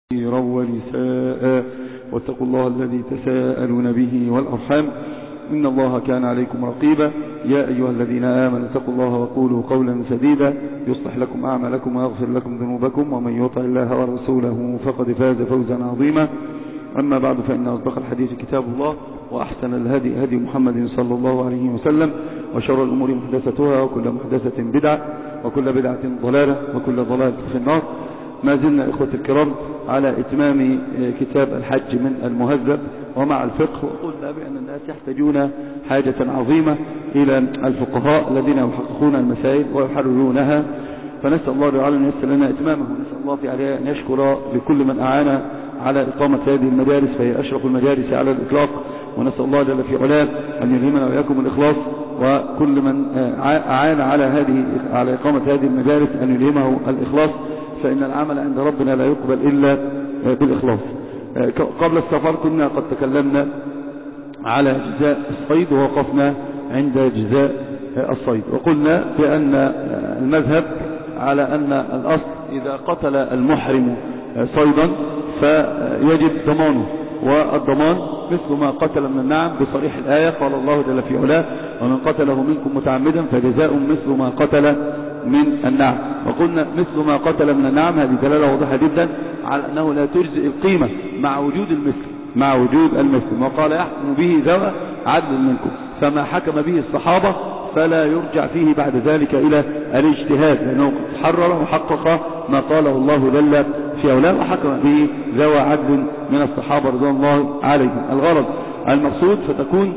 ونساء واتقوا الله الذي تساءلون به والأرحام إن الله كان عليكم رقيبا. يا أيها الذين آمنوا اتقوا الله وقولوا قولا سديدا يصلح لكم أعمالكم ويغفر لكم ذنوبكم ومن يطع الله ورسوله فقد فاز فوزا عظيما. أما بعد فإن أصدق الحديث كتاب الله وأحسن الهدي هدي محمد صلى الله عليه وسلم وشر الأمور محدثتها وكل محدثة بدعة وكل بدعة ضلالة وكل ضلالة في النار. ما زلنا إخوة الكرام على إتمام كتاب الحج من المهذب ومع الفقه، وقلنا بأن الناس يحتاجون حاجة عظيمة إلى الفقهاء الذين يحققون المسائل ويحررونها، فنسأل الله تعالى أن ييسر لنا إتمامه، ونسأل الله تعالى أن يشكر لكل من أعان على إقامة هذه المدارس فهي أشرف المدارس على الإطلاق، ونسأل الله جل في علاه أن يلهمنا وإياكم الإخلاص، وكل من أعان على إقامة هذه المدارس أن يلهمه الإخلاص، فإن العمل عند ربنا لا يقبل إلا بالإخلاص. قبل السفر كنا قد تكلمنا على جزاء الصيد ووقفنا عند جزاء الصيد، وقلنا بأن المذهب على أن الأصل إذا قتل المحرم صيدا فيجب ضمانه، والضمان مثل ما قتل من النعم بصريح الآية، قال الله جل في علاه ومن قتله منكم متعمدا فجزاء مثل ما قتل من النعم. وقلنا مثل ما قتل من النعم هذه دلالة واضحة جدا على أنه لا تجزئ القيمة مع وجود المثل، وقال يحكم به ذوى عدل منكم، فما حكم به الصحابة فلا يرجع فيه بعد ذلك إلى الاجتهاد، لأنه حرر وحقق ما قاله الله جل في علاه وحكم به ذوى عدل من الصحابة رضوان الله عليهم. الغرض المقصود فتكون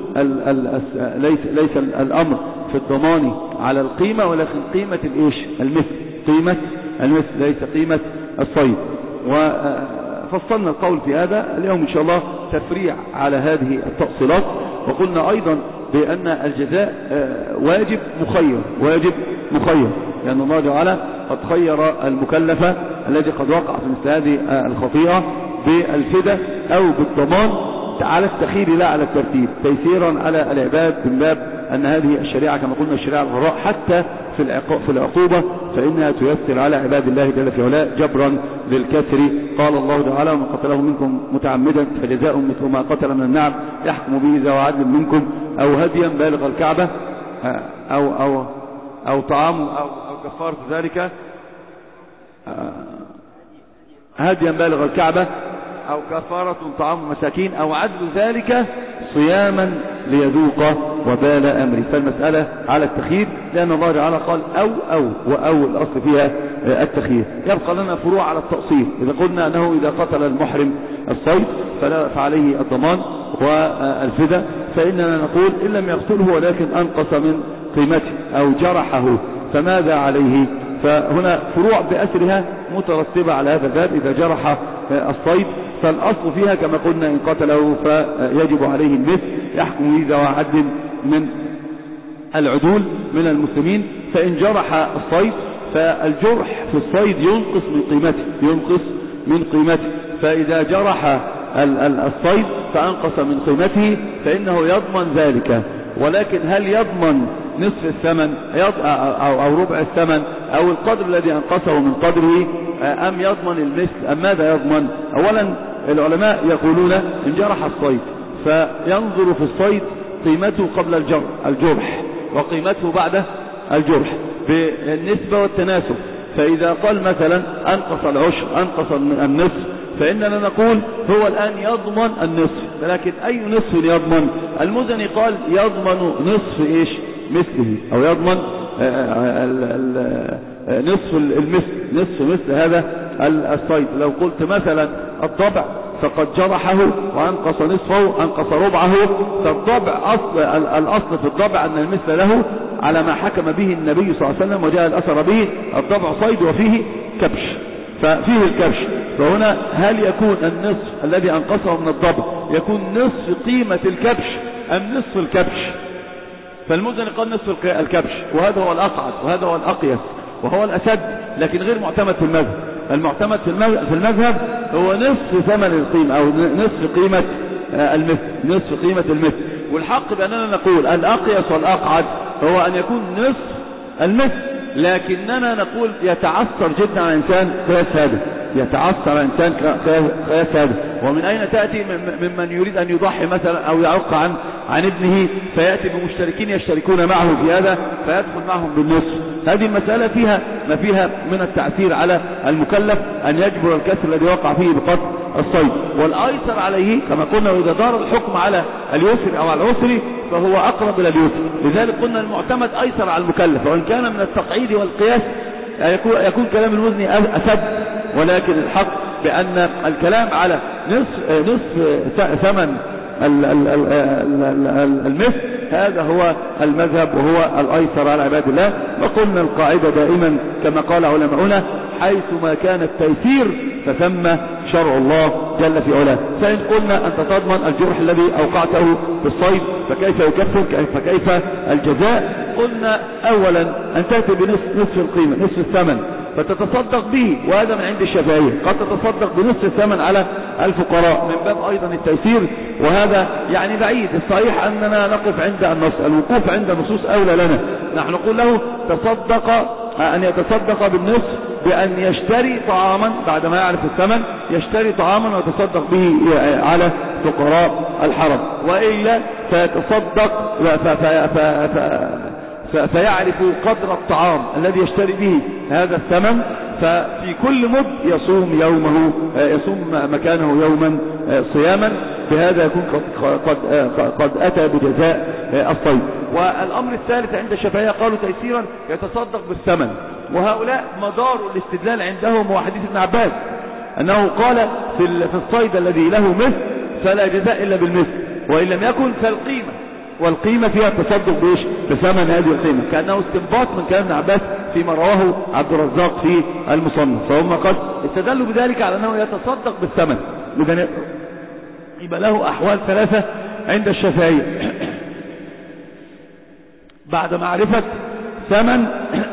ليس الأمر في الضمان على القيمة، ولكن قيمة قيمة المثل ليس قيمة الصيد. وفصلنا القول في هذا اليوم إن شاء الله تفريع على هذه التفصيلات، وقلنا أيضا بأن الجزاء واجب مخير، لأن الله تعالى قد خير المكلف الذي قد وقع في مثل هذه الخطيئة بالفداء أو بالضمان على التخيير لا على الترتيب، تيسيرا على العباد من باب أن هذه الشريعة كما قلنا الشريعة الغراء حتى في العقوبة فإنها تيسر على عباد الله جل في علاه جبرا للكسر. قال الله تعالى ومن قتله منكم متعمدا فجزاء مثل ما قتل من النعم يحكم به ذو عدل منكم أو هديا بالغ الكعبة أو طعام أو كفارة ذلك هديا بالغ الكعبة أو كفارة طعام مساكين أو عدل ذلك صياما ليذوق وبال أمري. فالمسألة على التخيير لأن الله تعالى قال أو الأصل فيها التخيير. يبقى لنا فروع على التأصيل. إذا قلنا أنه إذا قتل المحرم الصيد فعليه الضمان والفداء، فإننا نقول إن لم يقتله ولكن أنقص من قيمته أو جرحه فماذا عليه؟ فهنا فروع بأسرها مترتبة على هذا الباب. إذا جرح الصيد فالأصل فيها كما قلنا إن قتله فيجب عليه المثل يحكم به ذو عدل من العدول من المسلمين. فإن جرح الصيد فالجرح في الصيد ينقص من قيمته، فإذا جرح الصيد فأنقص من قيمته فإنه يضمن ذلك. ولكن هل يضمن نصف الثمن أو ربع الثمن أو القدر الذي أنقصه من قدره أم يضمن المثل أم ماذا يضمن؟ أولا العلماء يقولون إن جرح الصيد فينظر في الصيد قيمته قبل الجرح وقيمته بعد الجرح بالنسبة والتناسب. فإذا قال مثلا أنقص العشر أنقص النصف فإننا نقول هو الآن يضمن النصف، لكن أي نصف يضمن؟ المزني قال يضمن نصف مثله أو يضمن نصف مثل هذا الصيد. لو قلت مثلا الضبع فقد جرحه وأنقص نصفه أنقص ربعه، فالضبع الأصل في الضبع أن المثل له على ما حكم به النبي صلى الله عليه وسلم وجاء الأثر به الضبع صيد وفيه كبش، ففيه الكبش. فهنا هل يكون النصف الذي أنقصه من الضبع يكون نصف قيمة الكبش أم نصف الكبش؟ فالمزني قال نصف الكبش، وهذا هو الأقعد وهذا هو الأقيس وهو الأسد، لكن غير معتمد في المذهب. المعتمد في المذهب هو نصف ثمن القيمة أو نصف قيمة المثل. والحق بأننا نقول الأقيس والأقعد هو أن يكون نصف المثل لكننا نقول يتعثر جدا على الإنسان قياس هذا، يتعثر على الإنسان قياس هذا. ومن أين تأتي ممن يريد أن يضحي مثلا أو يعق عن ابنه فيأتي بمشتركين يشتركون معه في هذا فيدخل معهم بالنصف. هذه المسألة فيها ما فيها من التعثير على المكلف أن يجبر الكسر الذي وقع فيه بقطع الصيد. والأيسر عليه كما قلنا، وإذا دار الحكم على اليسر أو على العسر فهو أقرب إلى اليسر. لذلك قلنا المعتمد أيسر على المكلف، وإن كان من التقعيد والقياس يكون كلام المزني أسد، ولكن الحق بأن الكلام على نصف ثمن المثل هذا هو المذهب وهو الأيسر على عباد الله. وقلنا القاعدة دائما كما قال علماؤنا: حيث ما كان التيسير فثم شرع الله جل في علاه. فإن قلنا أنت تضمن الجرح الذي أوقعته بالصيد فكيف يكفر، فكيف الجزاء؟ قلنا أولا أن تأتي بنصف القيمة، نصف الثمن، فتتصدق به، وهذا من عند الشافعية. قد تتصدق بنصف الثمن على الفقراء من باب أيضا التيسير، وهذا يعني بعيد. الصحيح أننا نقف عند النص، الوقوف عند النصوص أولى لنا. نحن نقول له أن يتصدق بالنصف بأن يشتري طعاما بعدما يعرف الثمن، يشتري طعاما ويتصدق به على فقراء الحرم، وإلا فيتصدق فيعرف قدر الطعام الذي يشتري به هذا الثمن، ففي كل مد يصوم مكانه يوما صياما. بهذا يكون قد أتى بجزاء الصيد. والأمر الثالث عند الشافعية قالوا تيسيرا يتصدق بالثمن، وهؤلاء مدار الاستدلال عندهم هو حديث ابن عباس أنه قال في الصيد الذي له مثل فلا جزاء إلا بالمثل، وإن لم يكن فالقيمة، والقيمة فيها التصدق بإيش؟ بثمن هذه القيمة، كأنه استنباط من كلام ابن عباس فيما رواه عبد الرزاق في المصنف. فهم قد استدلوا بذلك على أنه يتصدق بالثمن. إذن يبقى له أحوال ثلاثة عند الشافعية بعد معرفة ثمن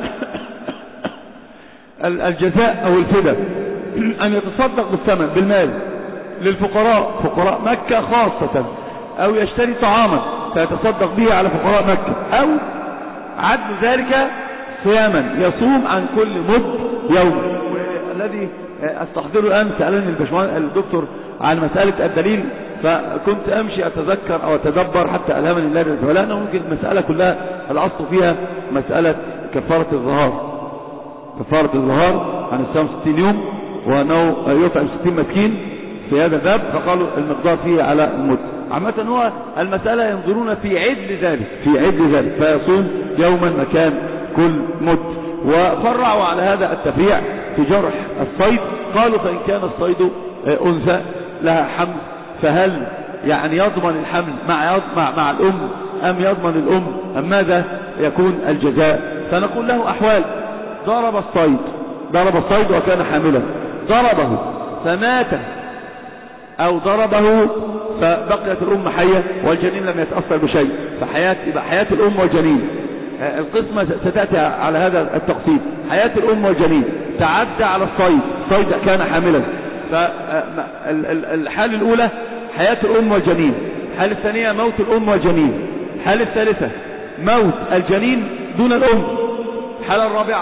الجزاء أو الفداء: أن يتصدق بالثمن بالمال للفقراء، فقراء مكة خاصة، أو يشتري طعاما فيتصدق به على فقراء مكة، أو عدل ذلك صياما يصوم عن كل مد يوم. والذي استحضره الآن سألني الدكتور عن مسألة الدليل، فكنت أمشي أتذكر أو أتدبر حتى ألهمني الله رضي الله عنه ممكن المسألة كلها الأصل فيها مسألة كفارة الظهار. كفارة الظهار عن الصيام 60 يوم، وأنه يطعم 60 مسكين في هذا الباب، فقالوا المقدار فيه على المد. عامة هو المسألة ينظرون في عدل ذلك، فيصوم يوما مكان كل مد. وفرعوا على هذا التفريع في جرح الصيد، قالوا فإن كان الصيد أنثى لها حمل فهل يعني يضمن الحمل مع الأم أم يضمن الأم أم ماذا يكون الجزاء؟ فنقول له أحوال: ضرب الصيد وكان حاملا، ضربه فمات، أو ضربه فبقيت الأم حية والجنين لم يتأثر بشيء، يبقى حياة الأم والجنين. القسمة ستأتي على هذا التقسيم: حياة الأم والجنين، تعدى على الصيد كان حاملا، فالحالة الأولى حياة الأم والجنين، الحالة الثانية موت الأم والجنين، الحالة الثالثة موت الجنين دون الأم، الحالة الرابعة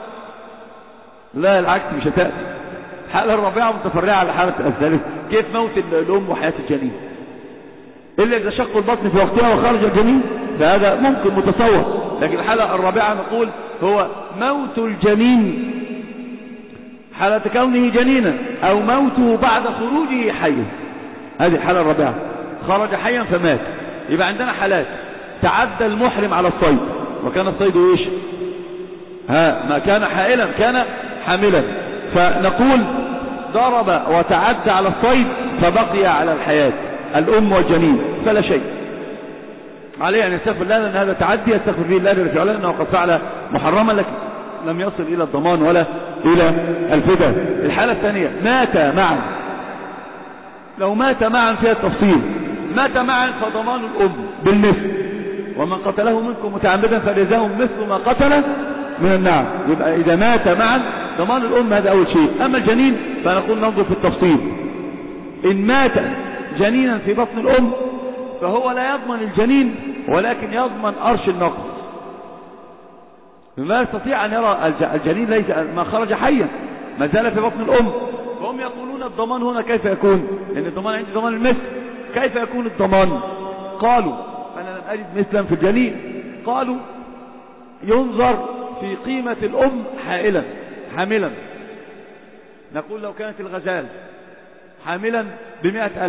لا العكس مش هتأتي، الحالة الرابعة متفرعة على الحالة الثالثة. كيف موت الأم وحياة الجنين؟ إلا إذا شق البطن في وقتها وخرج الجنين فهذا ممكن متصور، لكن الحالة الرابعة نقول هو موت الجنين حالة كونه جنينا، أو موته بعد خروجه حيا. هذه الحالة الرابعة، خرج حيا فمات. يبقى عندنا حالات: تعدى المحرم على الصيد وكان الصيد إيش؟ ما كان حائلا، كان حاملا، فنقول ضرب وتعدى على الصيد فبقي على الحياة الأم والجنين فلا شيء عليه أن يستغفر الله، لأن هذا تعدي يستغفر فيه الله جل وعلا أنه قد فعل محرما، لكن لم يصل إلى الضمان ولا إلى الفداء. الحالة الثانية مات معا، لو مات معا فيها التفصيل، مات معا فضمان الأم بالمثل، ومن قتله منكم متعمدا فجزاء مثل ما قتل من النعم. يبقى إذا مات معا ضمان الأم، هذا أول شيء. أما الجنين فنقول ننظر في التفصيل: إن مات جنينا في بطن الأم فهو لا يضمن الجنين ولكن يضمن أرش النقص، ما يستطيع أن يرى الجنين، ليس ما خرج حيا، ما زال في بطن الأم. فهم يقولون الضمان هنا كيف يكون؟ لأن الضمان عندي ضمان المثل، كيف يكون الضمان؟ قالوا أنا لم أجد مثلا في الجنين. قالوا ينظر في قيمة الأم حاملا. نقول لو كانت الغزال حاملا ب100,000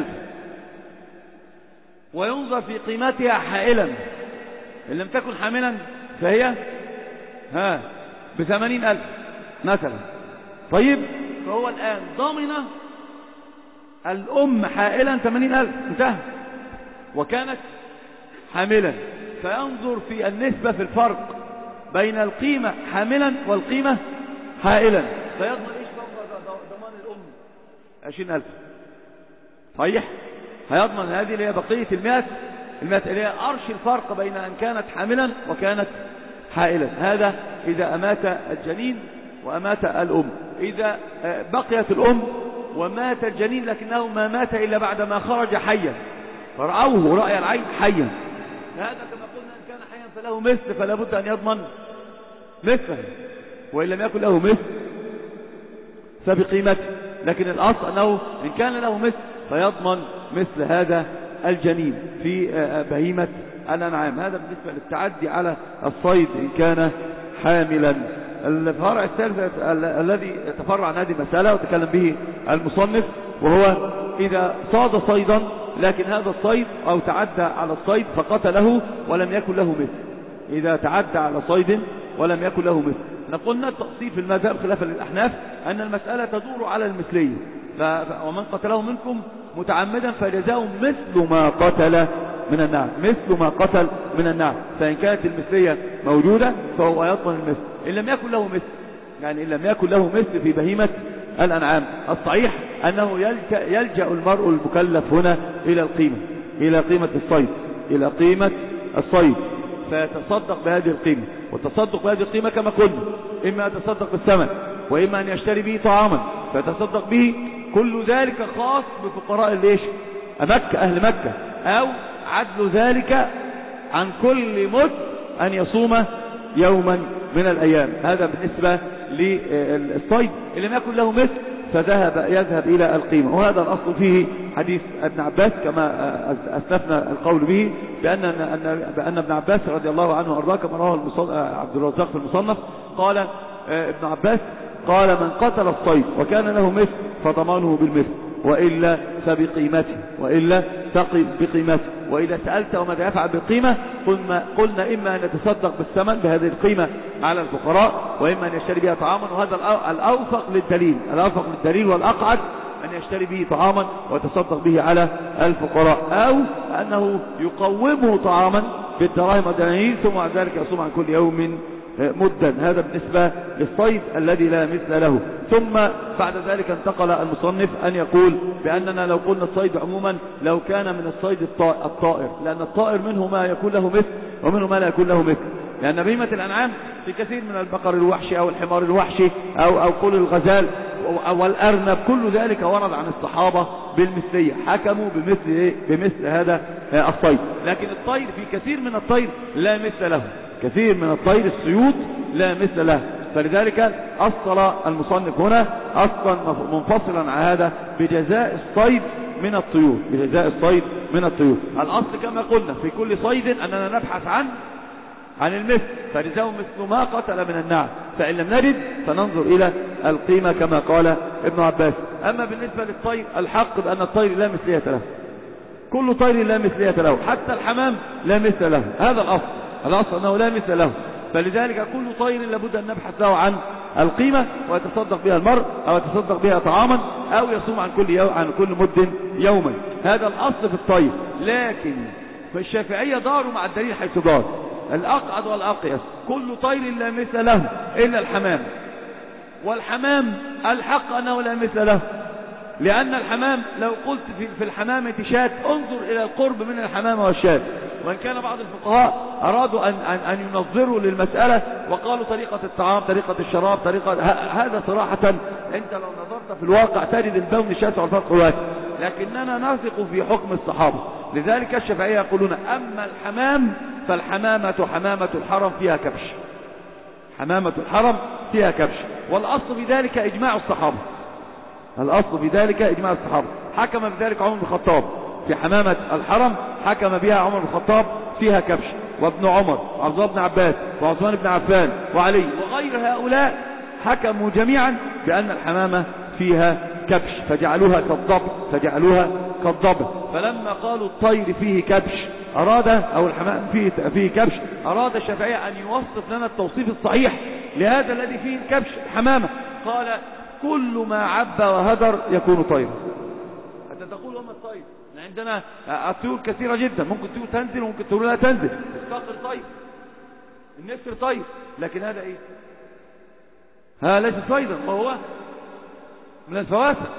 وينظر في قيمتها حائلا، إن لم تكن حاملا فهي ب80,000 مثلا. طيب فهو الآن ضامن الأم حائلا 80,000 انتهى، وكانت حاملا، فينظر في النسبة في الفرق بين القيمة حاملا والقيمة حائلا، فيضمن ايش ضمان الأم 20,000 صحيح. هيضمن هذه اللي هي بقية 100 اللي هي أرش الفرق بين أن كانت حاملا وكانت حائلا. هذا إذا أمات الجنين وأمات الأم. إذا بقيت الأم ومات الجنين لكنه ما مات إلا بعد ما خرج حيا، فرأوه رأي العين حيا، هذا كما قلنا إن كان حيا فله مثل، فلا بد أن يضمن مثله، وإن لم يكن له مثل فبقيمته. لكن الأصل أنه إن كان له مثل فيضمن مثل هذا الجنين في بهيمة الأنعام. هذا بالنسبة للتعدي على الصيد إن كان حاملا. الفرع الثالث الذي تفرع عن هذه المسألة وتكلم به المصنف، وهو إذا صاد صيدا لكن هذا الصيد أو تعدى على الصيد فقتله ولم يكن له مثل. إذا تعدى على صيد ولم يكن له مثل، نقولنا التقصير في المذهب خلافا للأحناف أن المسألة تدور على المثلية، ومن قتله منكم متعمدا فجزاؤه مثل ما قتل من النعم، مثل ما قتل من النعم. فإن كانت المثلية موجودة فهو يضمن المثل. إن لم يكن له مثل، يعني إن لم يكن له مثل في بهيمة الأنعام، الصحيح أنه يلجأ المرء المكلف هنا إلى القيمة، إلى قيمة الصيد، إلى قيمة الصيد، فيتصدق بهذه القيمة. والتصدق بهذه القيمة كما قلنا إما يتصدق بالثمن وإما أن يشتري به طعاما فيتصدق به. كل ذلك خاص بفقراء ليش مكة، أهل مكة، أو عدل ذلك عن كل مد أن يصوم يوما من الأيام. هذا بالنسبة للصيد. إن لم يكن له مثل يذهب إلى القيمة. وهذا الأصل فيه حديث ابن عباس كما أسلفنا القول به بأن ابن عباس رضي الله عنه وأرضاه كما رواه عبد الرزاق في المصنف، قال ابن عباس قال من قتل الصيد وكان له مثل فضمانه بالمثل وإلا فبقيمته، وإلا بقيمته. وإذا سألت وماذا يفعل بالقيمة قلنا إما أن يتصدق بالثمن بهذه القيمة على الفقراء وإما أن يشتري بها طعاما، وهذا الأوفق للدليل والأقعد أن يشتري به طعاما ويتصدق به على الفقراء، أو أنه يقومه طعاما بالدراهم والدنانير ثم بعد ذلك يصوم عن كل يوم مدا. هذا بالنسبة للصيد الذي لا مثل له. ثم بعد ذلك انتقل المصنف أن يقول بأننا لو قلنا الصيد عموما لو كان من الصيد الطائر، لأن الطائر منه ما يكون له مثل ومنه ما لا يكون له مثل، لأن بهيمة الأنعام في كثير من البقر الوحشي أو الحمار الوحشي أو قل الغزال أو الأرنب، كل ذلك ورد عن الصحابة بالمثلية، حكموا بمثل هذا الصيد. لكن الطير في كثير من الطير لا مثل له، كثير من الطير السيوط لا مثل له. فلذلك أصل المصنف هنا أصلا منفصلا عن هذا بجزاء الصيد من الطيور، بجزاء الصيد من الطيور. الأصل كما قلنا في كل صيد أننا نبحث عن المثل، فجزاء مثل ما قتل من النعم، فإن لم نجد فننظر إلى القيمة كما قال ابن عباس. أما بالنسبة للطير الحق بأن الطير لا مثلية له، كل طير لا مثلية له، حتى الحمام لا مثل له، هذا الأصل أنه لا مثل له. فلذلك كل طير لابد أن نبحث له عن القيمة ويتصدق بها المرء أو يتصدق بها طعاما أو يصوم عن كل مد يوما. هذا الأصل في الطير. لكن في الشافعية داروا مع الدليل حيث دار، الأقعد والأقيس، كل طير لا مثل له إلا الحمام، والحمام الحق أنه لا مثل له، لأن الحمام لو قلت في الحمامة شاة انظر إلى القرب من الحمامة والشاة. وإن كان بعض الفقهاء أرادوا أن ينظروا للمسألة وقالوا طريقة الطعام، طريقة الشراب، هذا صراحة أنت لو نظرت في الواقع تجد البون شاسع والفرق واسع، لكننا نثق في حكم الصحابة. لذلك الشافعية يقولون أما الحمام فالحمامة حمامة الحرم فيها كبش، حمامة الحرم فيها كبش. والأصل في ذلك إجماع الصحابة، الأصل في ذلك إجماع الصحابة. حكم بذلك عمر بن الخطاب في حمامة الحرم، حكم بها عمر بن الخطاب فيها كبش، وابن عمر وعبد الله بن عباس وعثمان بن عفان وعلي وغير هؤلاء حكموا جميعا بأن الحمامة فيها كبش، فجعلوها كالضبع. فلما قالوا الطير فيه كبش أراد، أو الحمام فيه كبش، أراد الشافعية أن يوصف لنا التوصيف الصحيح لهذا الذي فيه الكبش الحمامة. قال كل ما عب وهدر يكون طيرا. أنت تقول وما الطير؟ عندنا الطيور كثيرة جدا، ممكن طيور تنزل وممكن طيور لا تنزل. الصقر طير، النسر طير، لكن هذا ايه؟ هذا ليس صيدا، وهو من الفواسق.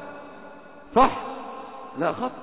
صح؟ لا خط،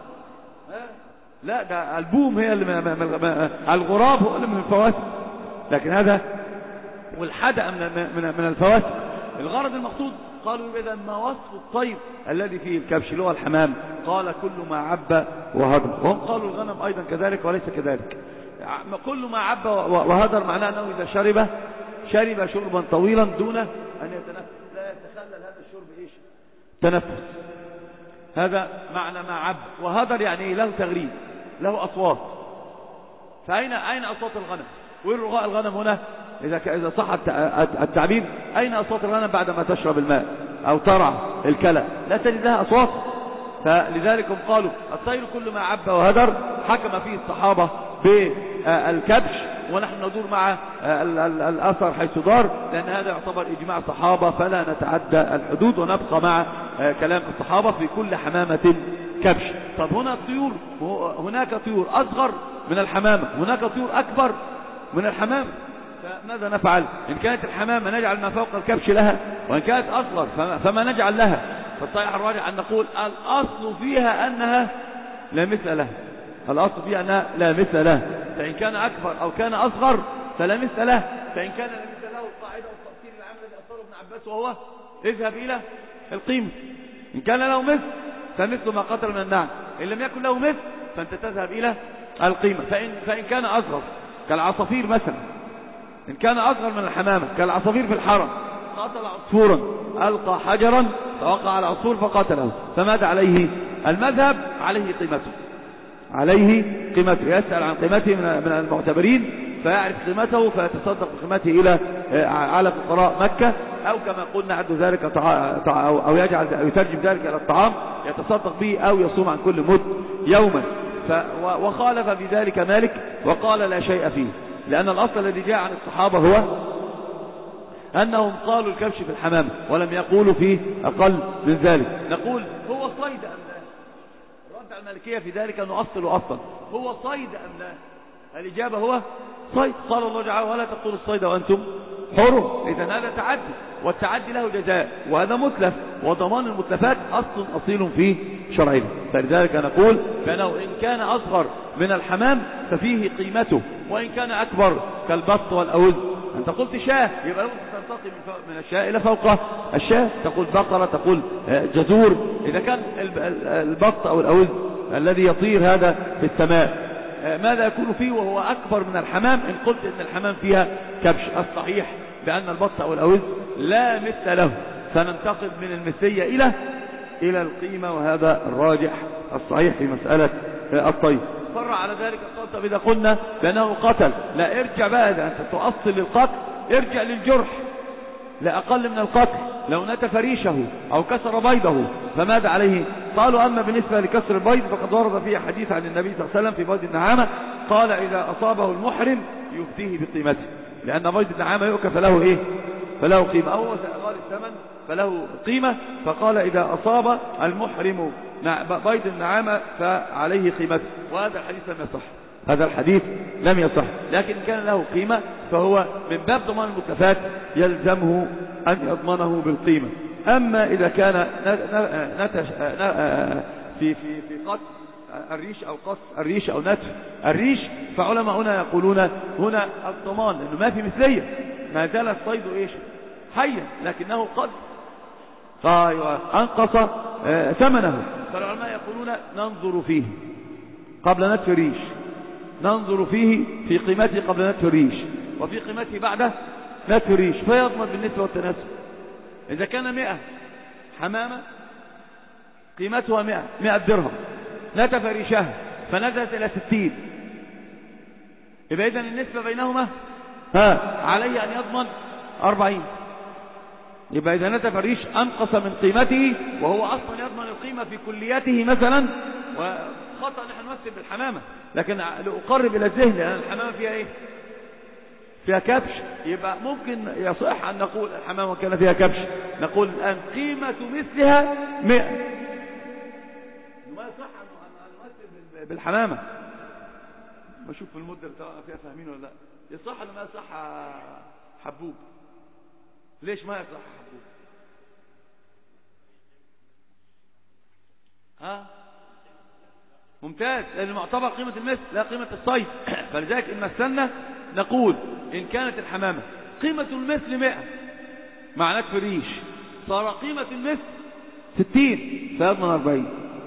لا ده البوم هي اللي الغراب هو اللي من الفواسق، لكن هذا والحدأ من الفواسق. الغرض المقصود قالوا إذا ما وصف الطير الذي فيه الكبش اللي هو الحمام؟ قال كل ما عب وهدر. وهم قالوا الغنم أيضا كذلك وليس كذلك. كل ما عب وهدر معناه أنه إذا شرب شربا طويلا دون أن يتنفس، لا يتخلل هذا الشرب إيش؟ تنفس. هذا معنى ما عب. وهدر يعني له تغريد، له أصوات. فأين أصوات الغنم؟ وين رغاء الغنم هنا؟ إذا صح التعبير، أين أصوات الغنم بعدما تشرب الماء أو ترعى الكلى؟ لا تجد لها أصوات. فلذلك هم قالوا الطير كل ما عب وهدر. حكم فيه الصحابة بالكبش، ونحن ندور مع الأثر حيث دار، لأن هذا يعتبر إجماع صحابة، فلا نتعدى الحدود ونبقى مع كلام الصحابة في كل حمامة كبش. طب هنا الطيور، هناك طيور أصغر من الحمامة، هناك طيور أكبر من الحمامة، فماذا نفعل؟ إن كانت الحمامة نجعل ما فوق الكبش لها، وإن كانت أصغر فما نجعل لها. فالصحيح الراجع أن نقول الأصل فيها أنها لا مثل لها، الأصل فيها أنها لا مثل لها. فإن كان أكبر أو كان أصغر فلا مثل له. فإن كان لا مثل له القاعدة والتفصيل العام الذي أصدره ابن عباس، وهو اذهب إلى القيمة. إن كان له مثل فمثل ما قتل من النعم، إن لم يكن له مثل فأنت تذهب إلى القيمة. فإن كان أصغر كالعصافير مثلا، إن كان أصغر من الحمامة كالعصافير في الحرم، قتل عصفورا ألقى حجرا فوقع على عصفور فقتله، فماذا عليه؟ المذهب عليه قيمته، يسأل عن قيمته من المعتبرين فيعرف قيمته فيتصدق بقيمته إلى على فقراء مكة، أو كما قلنا عد ذلك أو يترجم ذلك إلى الطعام يتصدق به، أو يصوم عن كل مد يوما. وخالف بذلك مالك وقال لا شيء فيه، لأن الأصل الذي جاء عن الصحابة هو أنهم قالوا الكبش في الحمام ولم يقولوا فيه أقل من ذلك. نقول هو صيد أم لا؟ الرد على المالكية في ذلك أنه أصل هو صيد أم لا؟ الإجابة هو صيد. قال الله تعالى ولا تقتلوا الصيد وأنتم حرم. إذن هذا تعدي، والتعدي له جزاء، وهذا متلف، وضمان المتلفات أصيل في شرعنا. فلذلك نقول بأنه إن كان أصغر من الحمام ففيه قيمته، وإن كان أكبر كالبط والأوز. أنت قلت شاه، يبقى لابد تنتقي من الشاه إلى فوق الشاه، تقول بقرة، تقول جزور. إذا كان البط أو الأوز الذي يطير هذا في السماء ماذا يكون فيه وهو أكبر من الحمام؟ إن قلت إن الحمام فيها كبش، الصحيح بأن البط أو الأوز لا مثل له، سننتقل من المثلية إلى القيمة، وهذا الراجح الصحيح في مسألة الطيب. فرع على ذلك قال طب إذا قلنا بأنه قتل، لا ارجع بقى، إذا أنت تؤصل للقتل ارجع للجرح، لا أقل من القتل. لو نتف ريشه أو كسر بيضه فماذا عليه؟ قالوا أما بالنسبة لكسر البيض فقد ورد فيه حديث عن النبي صلى الله عليه وسلم في بيض النعامة، قال إذا أصابه المحرم يفتيه بقيمته، لأن بيض النعامة يؤكل فله إيه؟ فله قيمة، أو غالي الثمن فله قيمة. فقال إذا أصاب المحرم بيض النعامة فعليه قيمته، وهذا الحديث لم يصح، هذا الحديث لم يصح. لكن كان له قيمة فهو من باب ضمان المتلفات يلزمه أن يضمنه بالقيمة. أما إذا كان في قص الريش أو قص الريش أو نتف الريش، فعلماء هنا يقولون هنا الضمان، لأنه ما في مثلية، ما زال الصيد إيش؟ حيا، لكنه قد أنقص ثمنه. فالعلماء يقولون ننظر فيه قبل نتف الريش، ننظر فيه في قيمته قبل نتف الريش، وفي قيمته بعد نتف الريش فيضمن بالنسبة والتناسب. إذا كان 100 حمامة قيمتها 100 درهم، نتف ريشها فنزلت إلى 60، يبقى إذن النسبة بينهما عليه أن يضمن 40. يبقى إذا نتف الريش أنقص من قيمته وهو أصلا يضمن القيمة في كلياته مثلا، وخطأ نحن نمثل بالحمامة، لكن لأقرب إلى الذهن لأن الحمامة فيها إيه؟ فيها كبش، يبقى ممكن يصح أن نقول الحمامة كان فيها كبش نقول الآن قيمة مثلها 100. ما يصح أن نمثل بالحمامة، بشوف المدة اللي فيها فاهمين ولا لا. يصح أن ما يصح حبوب؟ ليش ما يصح حبوب؟ ممتاز، لأن معتبر قيمة المثل لا قيمة الصيد. فلذلك إن مثلنا نقول إن كانت الحمامة قيمة المثل 100 مع نتف الريش صار قيمة المثل 60 فيضمن 40.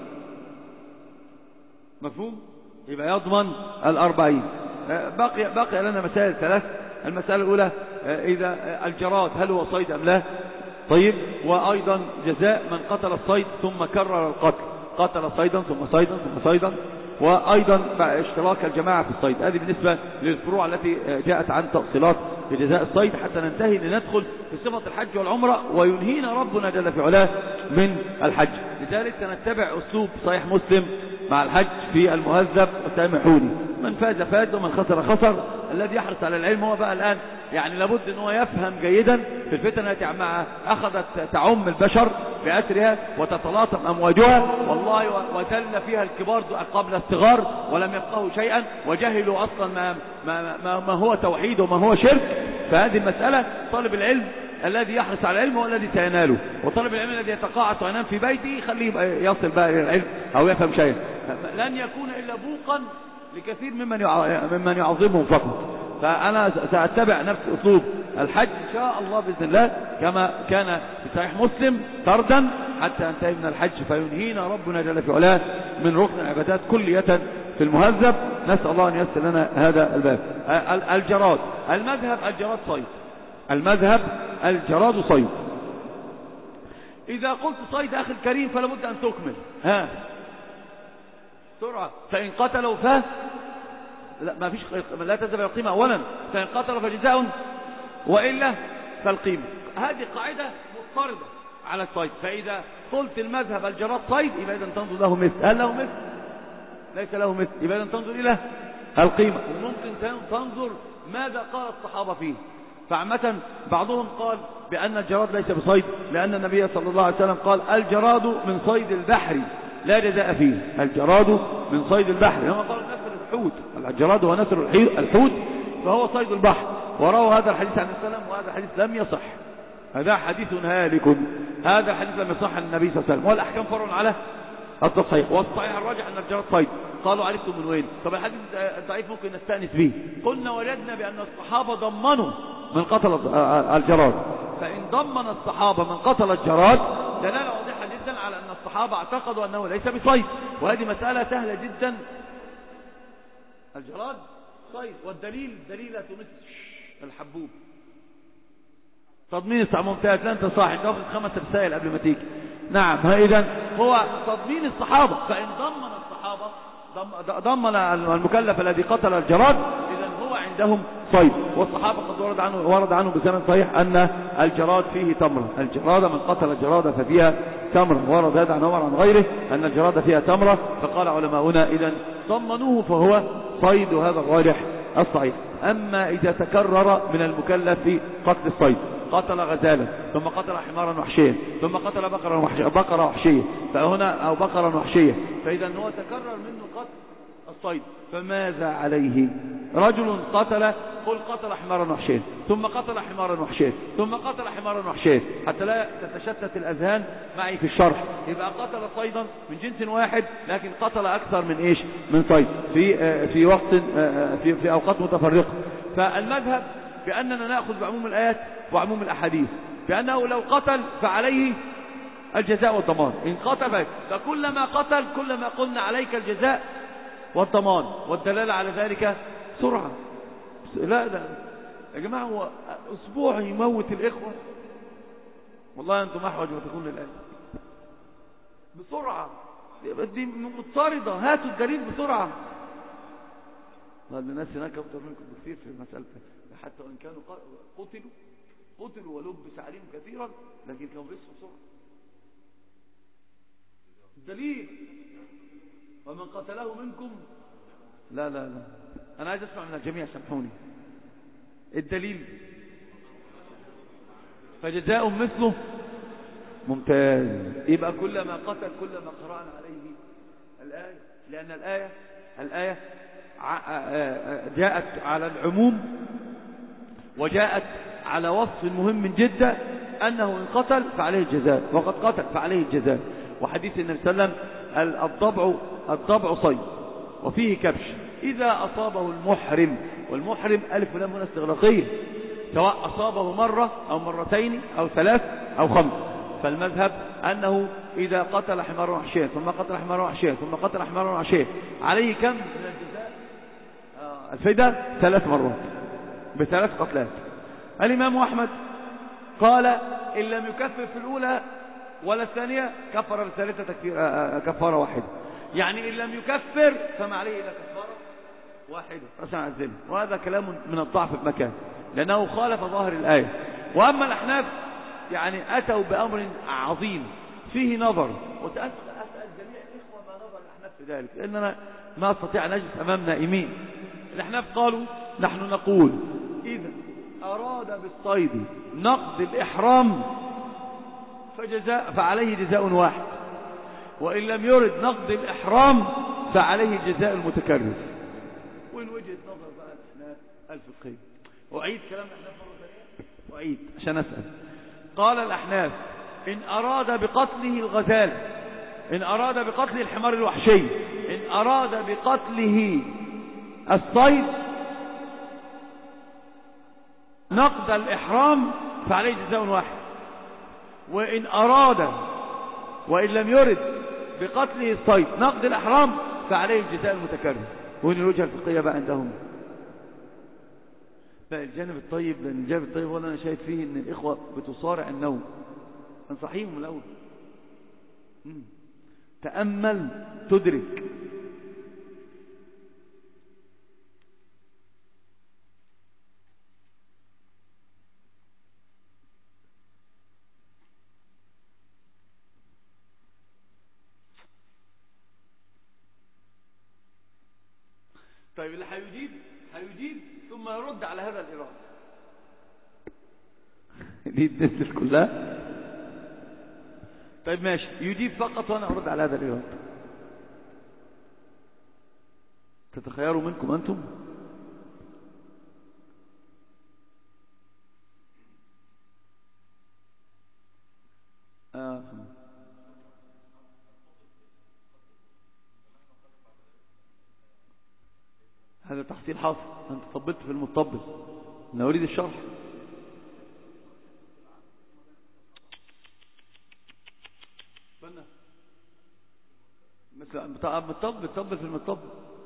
مفهوم؟ يبقى يضمن 40. بقي لنا مسائل 3. المسألة الأولى إذا الجراد هل هو صيد أم لا؟ طيب، وأيضا جزاء من قتل الصيد ثم كرر القتل، قتل صيدا ثم صيدا ثم صيدا، وأيضا اشتراك الجماعة في الصيد. هذه بالنسبة للفروع التي جاءت عن تأصيلات لجزاء الصيد، حتى ننتهي لندخل في صفة الحج والعمرة وينهينا ربنا جل في علاه من الحج. لذلك سنتبع أسلوب صحيح مسلم مع الحج في المهذب وسامحوني، من فاز فاز ومن خسر خسر. الذي يحرص على العلم هو بقى الآن يعني لابد أنه يفهم جيدا في الفتن التي أخذت تعم البشر بأسرها وتتلاطم أمواجها، والله وذل فيها الكبار قبل الصغار ولم يفقهوا شيئا وجهلوا أصلا ما هو توحيد وما هو شرك. فهذه المسألة طالب العلم الذي يحرص على العلم هو الذي سيناله، وطالب العلم الذي يتقاعس وينام في بيته خليه يصل بقى إلى العلم أو يفهم شيئا، لن يكون إلا بوقا لكثير ممن يعظمهم فقط. فأنا سأتبع نفس أسلوب الحج إن شاء الله بإذن الله كما كان في صحيح مسلم طردا حتى انتهي من الحج فينهينا ربنا جل في علاه من ركن العبادات كلية في المهذب. نسأل الله أن ييسر لنا هذا الباب. الجراد، المذهب الجراد صيد، المذهب الجراد صيد. إذا قلت صيد أخي الكريم فلا بد أن تكمل سرعة. فإن قتلوا لا، ما فيش، لا تذهب القيمة أولا. فإن قتلوا فجزاء وإلا فالقيمة. هذه قاعدة مضطردة على الصيد. فإذا قلت المذهب الجراد صيد يبقى إذا تنظر له مثل. هل له مثل؟ ليس له مثل، يبقى إذا تنظر إلى القيمة. وممكن تنظر ماذا قال الصحابة فيه. فعامة بعضهم قال بأن الجراد ليس بصيد لأن النبي صلى الله عليه وسلم قال الجراد من صيد البحر لا جزاء فيه. الجراد من صيد البحر، لما قال نسر الحوت، الجراد هو نسر الحوت فهو صيد البحر. وروى هذا الحديث عن السلام، وهذا الحديث لم يصح، هذا حديث هالك، هذا الحديث لم يصح عن النبي صلى الله عليه وسلم. والأحكام فرع على التصحيح، والصحيح الراجح أن الجراد صيد. قالوا عرفتم من وين؟ طب الحديث الضعيف ممكن نستأنس به. قلنا وجدنا بأن الصحابة ضمنوا من قتل الجراد. فإن ضمن الصحابة من قتل الجراد دلالة واضحة جدا على أن الصحابة اعتقدوا أنه ليس بصيد، وهذه مسألة سهلة جدا. الجراد صيد، والدليل دليلة مثل الحبوب. تضمين ممتاز، لا انت صاحب تاخذ 5 رسائل قبل ما تيجي. نعم، إذن هو تضمين الصحابة. فإن ضمن الصحابة ضمن المكلف الذي قتل الجراد إذن هو عندهم صيد. والصحابة قد ورد عنه بسند صحيح أن الجراد فيه تمر. الجراد من قتل الجراد ففيها تمر. ورد هذا عن عمر عن غيره أن الجراد فيها تمرة. فقال علماؤنا إذن ضمنوه فهو صيد، وهذا الراجح الصحيح. أما إذا تكرر من المكلف في قتل الصيد، قتل غزالا ثم قتل حمارا وحشيا ثم قتل بقرة وحشية فهنا أو بقرة وحشية، فإذا هو تكرر منه قتل الصيد، فماذا عليه؟ رجل قتل حمارا وحشيا ثم قتل حمارا وحشيا ثم قتل حمارا وحشيا، حتى لا تتشتت الأذهان معي في الشرح. يبقى قتل صيدا من جنس واحد لكن قتل أكثر من إيش؟ من صيد في وقت في أوقات متفرقة. فالمذهب بأننا نأخذ بعموم الآيات وعموم الأحاديث، بأنه لو قتل فعليه الجزاء والضمان. إن قتل فكلما قتل كلما قلنا عليك الجزاء والضمان، والدلالة على ذلك سرعة. لا يا جماعة، هو أسبوع يموت الإخوة. والله أنتم أحوج ما تكون للآن بسرعة، دي مضطردة، هاتوا الدليل بسرعة. هذا الناس هناك أكثر منكم بكثير في المسألة، حتى وإن كانوا قتلوا ولبس عليهم كثيرا، لكن كانوا بيصحوا بسرعة. الدليل ومن قتله منكم. لا لا لا، أنا عايز أسمع من الجميع، سامحوني. الدليل فجزاء مثله. ممتاز. يبقى كلما قتل كلما قرأنا عليه الآية، لأن الآية جاءت على العموم، وجاءت على وصف مهم جدا، أنه إن قتل فعليه الجزاء، وقد قتل فعليه الجزاء. وحديث النبي صلى الله عليه وسلم الضبع صيد وفيه كبش إذا أصابه المحرم، والمحرم ألف ولام هنا استغراقية، سواء أصابه مرة أو مرتين أو ثلاث أو خمس. فالمذهب أنه إذا قتل حمارا وحشيا ثم قتل حمارا وحشيا ثم قتل حمارا وحشيا عليه كم من الجزاء؟ الفداء 3 مرات ب3 قتلات. الإمام أحمد قال إن لم يكفر في الأولى ولا الثانية كفر بالثالثة كفارة واحدة، يعني إن لم يكفر فما عليه إلا كفارة واحدة رسم الذل. وهذا كلام من الضعف بمكان، لأنه خالف ظاهر الآية. وأما الأحناف يعني أتوا بأمر عظيم فيه نظر، وأسأل جميع الإخوة ما نظر الأحناف في ذلك، لأننا ما أستطيع أن أجلس أمام نائمين. الأحناف قالوا نحن نقول إذا أراد بالصيد نقض الإحرام فعليه جزاء واحد، وإن لم يرد نقض الإحرام فعليه الجزاء المتكرر. وإن وجهة نظر بقى الأحناف الفقهية، وأعيد كلام الأحناف مرة ثانية، وأعيد عشان أسأل. قال الأحناف إن أراد بقتله الغزال، إن أراد بقتل الحمار الوحشي، إن أراد بقتله الصيد نقض الإحرام فعليه جزاء واحد، وإن أراد وإن لم يرد بقتله الصيد نقض الإحرام فعليه الجزاء المتكرر. وإن الوجهة الفقهية بقى عندهم بقى الجانب الطيب، لأن الجانب الطيب هو اللي أنا شايف فيه إن الإخوة بتصارع النوم. انصحيهم الأول، تأمل تدرك. طيب اللي هيجيب ثم يرد على هذا الإيراد دي الدسل كلها. طيب ماشي، يجيب فقط وأنا أرد على هذا الإيراد. تتخيروا منكم أنتم. هذا تحصيل حاصل، أنت طبلت في المطبل، أنا أريد الشرح. مثل بتطبل في المطبل.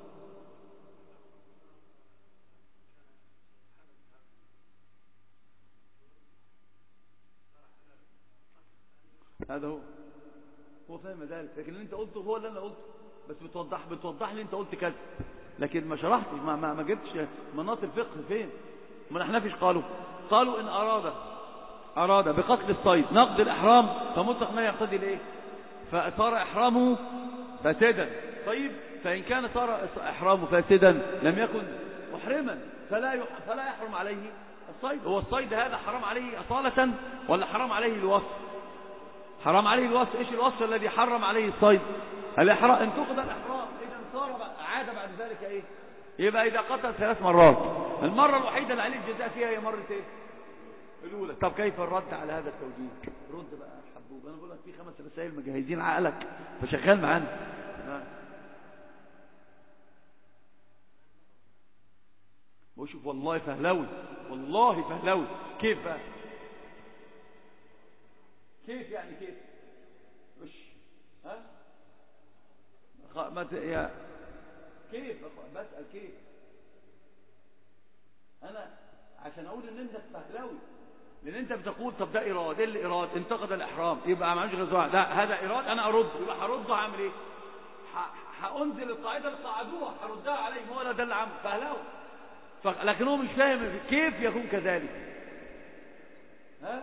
هذا هو فاهم ذلك، لكن اللي انت قلته هو اللي انا قلته، بس بتوضح لي انت قلت كذا، لكن ما شرحتش، ما جبتش مناط الفقه فين. ما احنا فيش قالوا ان اراد بقتل الصيد نقض الاحرام فمطلق ما يقتضي الايه، فصار احرامه فاسدا. طيب فان كان صار احرامه فاسدا لم يكن محرما، فلا يحرم عليه الصيد. هو الصيد هذا حرام عليه اصالة ولا حرام عليه الوصف؟ حرام عليه الوصف. ايش الوصف الذي حرم عليه الصيد؟ الاحرام. ان تقضى الاحرام اذا صار عاد بعد ذلك ايه؟ يبقى اذا قتل 3 مرات، المره الوحيده اللي عليه الجزاء فيها هي مره ايه؟ الاولى. طب كيف الرد على هذا التوجيه؟ رد بقى يا حبوب، انا بقول لك في 5 رسائل مجهزين عقلك فشغال معانا. وشوف والله فهلوي، والله فهلوي. كيف بقى؟ كيف يعني كيف؟ مش يا كيف بسأل كيف؟ أنا عشان اقول ان انت فهلاوي، لان انت بتقول طب ده ايراد، ايه الايراد؟ انتقد الاحرام يبقى ما عنديش غير ده، هذا ايراد انا ارد، يبقى هرده هعمل ايه؟ هانزل القاعده اللي قعدوها هردها عليهم، هو ده اللي عمل فهلاوي. لكن هو مش فاهم كيف يكون كذلك. ها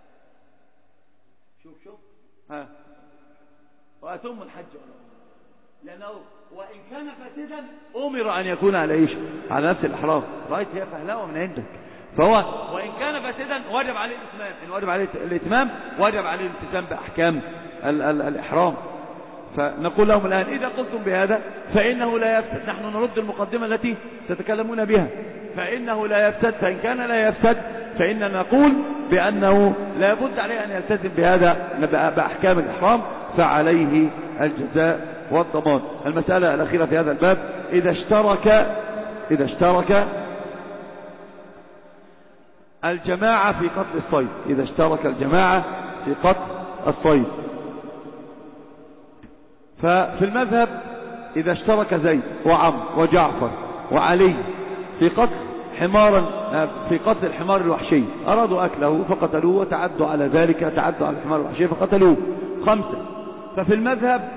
شوف ها واتم الحج لانه وان كان فاسدا امر ان يكون على ايش؟ على نفس الاحرام. رايت هي فهلاوه من عندك. فهو وان كان فاسدا وجب عليه الاتمام، ان وجب عليه الاتمام وجب عليه الالتزام باحكام الاحرام. فنقول لهم الان اذا قلتم بهذا فانه لا يفسد، نحن نرد المقدمه التي تتكلمون بها، فانه لا يفسد، فان كان لا يفسد فاننا نقول بانه لا بد عليه ان يلتزم بهذا باحكام الاحرام، فعليه الجزاء والضمان. المساله الاخيره في هذا الباب، اذا اشترك الجماعه في قتل الصيد، اذا اشترك الجماعه في قتل الصيد، ففي المذهب إذا اشترك زيد وعمرو وجعفر وعلي في قتل الحمار الوحشي، أرادوا أكله فقتلوه، وتعدوا على ذلك، تعدوا على الحمار الوحشي فقتلوه 5. ففي المذهب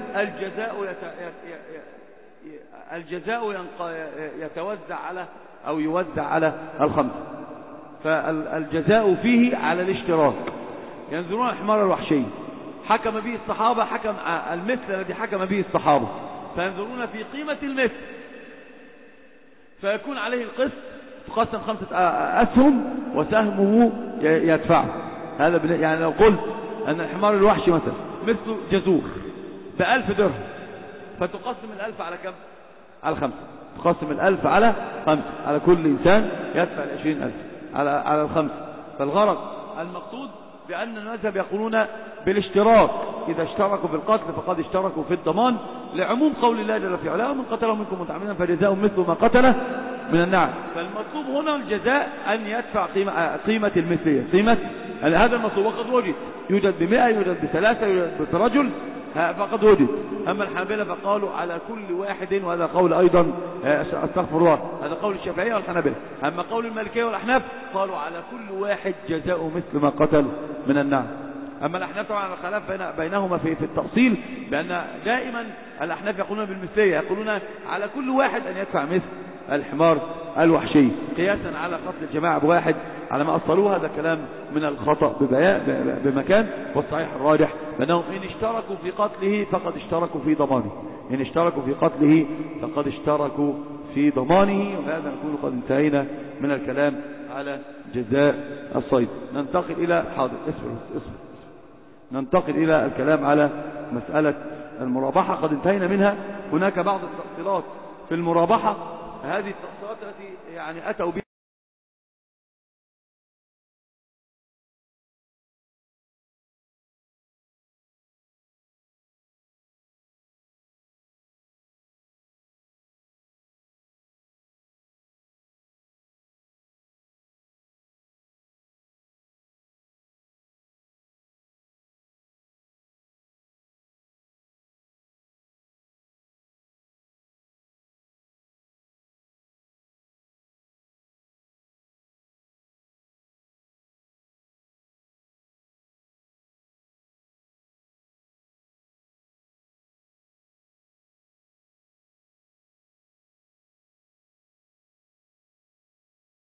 الجزاء يتوزع على أو يوزع على 5. فالجزاء فيه على الاشتراك. ينظرون الحمار الوحشي حكم به الصحابة، حكم المثل الذي حكم به الصحابة، فينظرون في قيمة المثل فيكون عليه القسط، تقسم 5 أسهم وسهمه يدفعه. هذا يعني لو قلت أن الحمار الوحشي مثلا مثل جزور ب1000 درهم، فتقسم 1000 على كم؟ على 5. تقسم 1000 على 5، على كل إنسان يدفع 20,000 على 5. فالغرض المقصود بأن المذهب يقولون بالاشتراك، إذا اشتركوا في القتل فقد اشتركوا في الضمان، لعموم قول الله جل في علاه: ومن قتله منكم متعمدا فجزاء مثل ما قتله من النعم. فالمطلوب هنا الجزاء أن يدفع قيمة المثلية، قيمة هذا المطلوب، وقد يوجد ب100، يوجد ب3، يوجد برجل، فقد وجد. أما الحنابلة فقالوا على كل واحد، وهذا قول أيضا استغفر الله، هذا قول الشافعية والحنابلة. أما قول المالكية والأحناف قالوا على كل واحد جزاء مثل ما قتل من النعم. أما الأحناف طبعا الخلاف بينهما في التفصيل، بأن دائما الأحناف يقولون بالمثلية، يقولون على كل واحد أن يدفع مثل الحمار الوحشي، قياسا على قتل الجماعة بواحد على ما أصلوه. هذا كلام من الخطأ بمكان، والصحيح الراجح بأنهم إن اشتركوا في قتله فقد اشتركوا في ضمانه، إن اشتركوا في قتله فقد اشتركوا في ضمانه. وهذا نكون قد انتهينا من الكلام على جزاء الصيد. ننتقل إلى ننتقل إلى الكلام على مسألة المرابحة، قد انتهينا منها. هناك بعض التفصيلات في المرابحة، هذه التفصيلات التي يعني أتوا بها